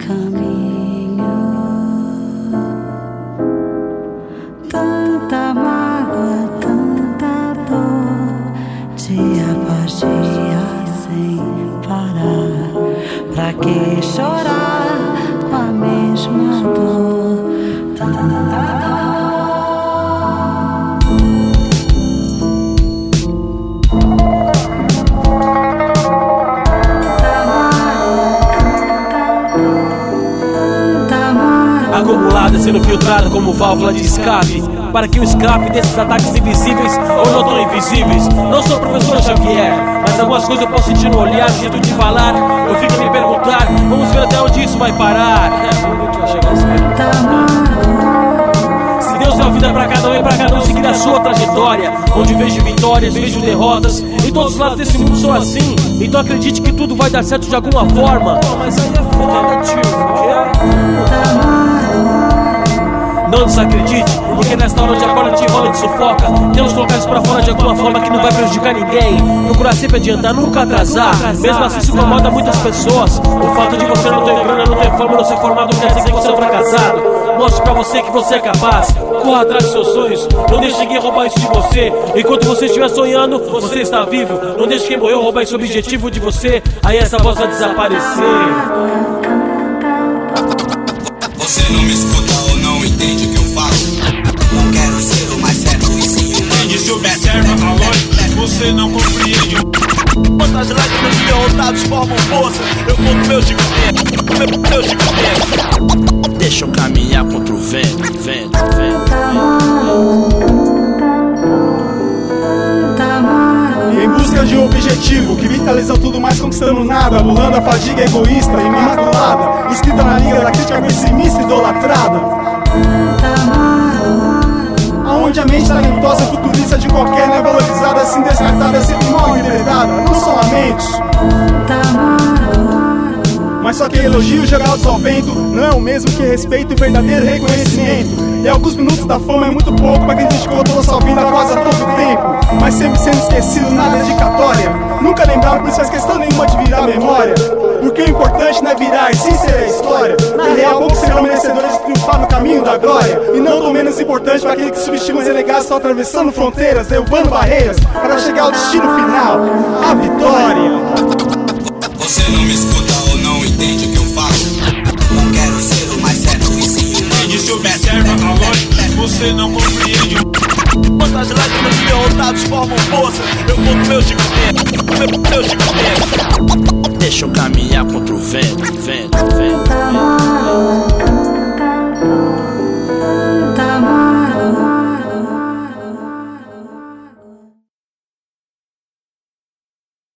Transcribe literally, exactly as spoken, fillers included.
caminho. Tanta mágoa, tanta dor, dia após dia sem parar. Pra que chorar com a mesma dor? Tanta dor. Acumulada, sendo filtrada como válvula de escape, para que o escape desses ataques invisíveis ou não tão invisíveis. Não sou o professor Xavier, mas algumas coisas eu posso sentir no olhar, no jeito de falar. Eu fico a me perguntar, vamos ver até onde isso vai parar. Se Deus deu a vida pra cada um e pra cada um seguir a sua trajetória, onde vejo vitórias, vejo derrotas, em todos os lados desse mundo sou assim. Então acredite que tudo vai dar certo de alguma forma. Mas aí é foda, tio. Não desacredite, porque nesta hora onde a corda te enrola e te sufoca, temos que colocar isso pra fora de alguma forma que não vai prejudicar ninguém. Procurar sempre adiantar, nunca atrasar. Mesmo assim isso incomoda muitas pessoas. O fato de você não ter grana, não ter fama, não ser formado, não quer dizer que você é um fracassado. Mostre pra você que você é capaz. Corra atrás dos seus sonhos. Não deixe ninguém roubar isso de você. Enquanto você estiver sonhando, você está vivo. Não deixe quem morreu roubar esse objetivo de você. Aí essa voz vai desaparecer. Você não me escuta ou não entende o que eu falo. Não quero ser o mais certo e sim o mais. Se observa a lógica, você não compreende. Quantas lágrimas derrotados formam força. Eu conto meus gigantes, meus gigantes. Deixa eu caminhar contra o vento, vento, vento, vento. Em busca de um objetivo que vitaliza tudo mais conquistando nada, anulando a fadiga egoísta e imaculada, escrita na língua da crítica pessimista e idolatrada, aonde a mente talentosa futurista de qualquer não é valorizada, assim descartada, sempre mal interpretada. Não são lamentos, mas só que elogios jogados ao vento não é o mesmo que respeito e verdadeiro reconhecimento. E alguns minutos da fama é muito pouco pra quem dedicou toda a sua vida quase a todo tempo, mas sempre sendo esquecido na dedicatória. Nunca lembrado, por isso faz questão nenhuma de virar memória, porque o importante não é virar e sim ser a história. Na real, poucos serão merecedores de triunfar no caminho da glória, e não tão menos importante para aqueles que subestimam os renegados, estão atravessando fronteiras, derrubando barreiras para chegar ao destino final, a vitória. Você não me escuta ou não entende o que eu falo. Não quero ser o mais certo e sim o mais. Se observa a lógica, você não compreende. Quantas lágrimas derrotados formam força. Eu conto meus gigantes, meus gigantes. Deixa eu caminhar contra o vento, vento, vento, vento.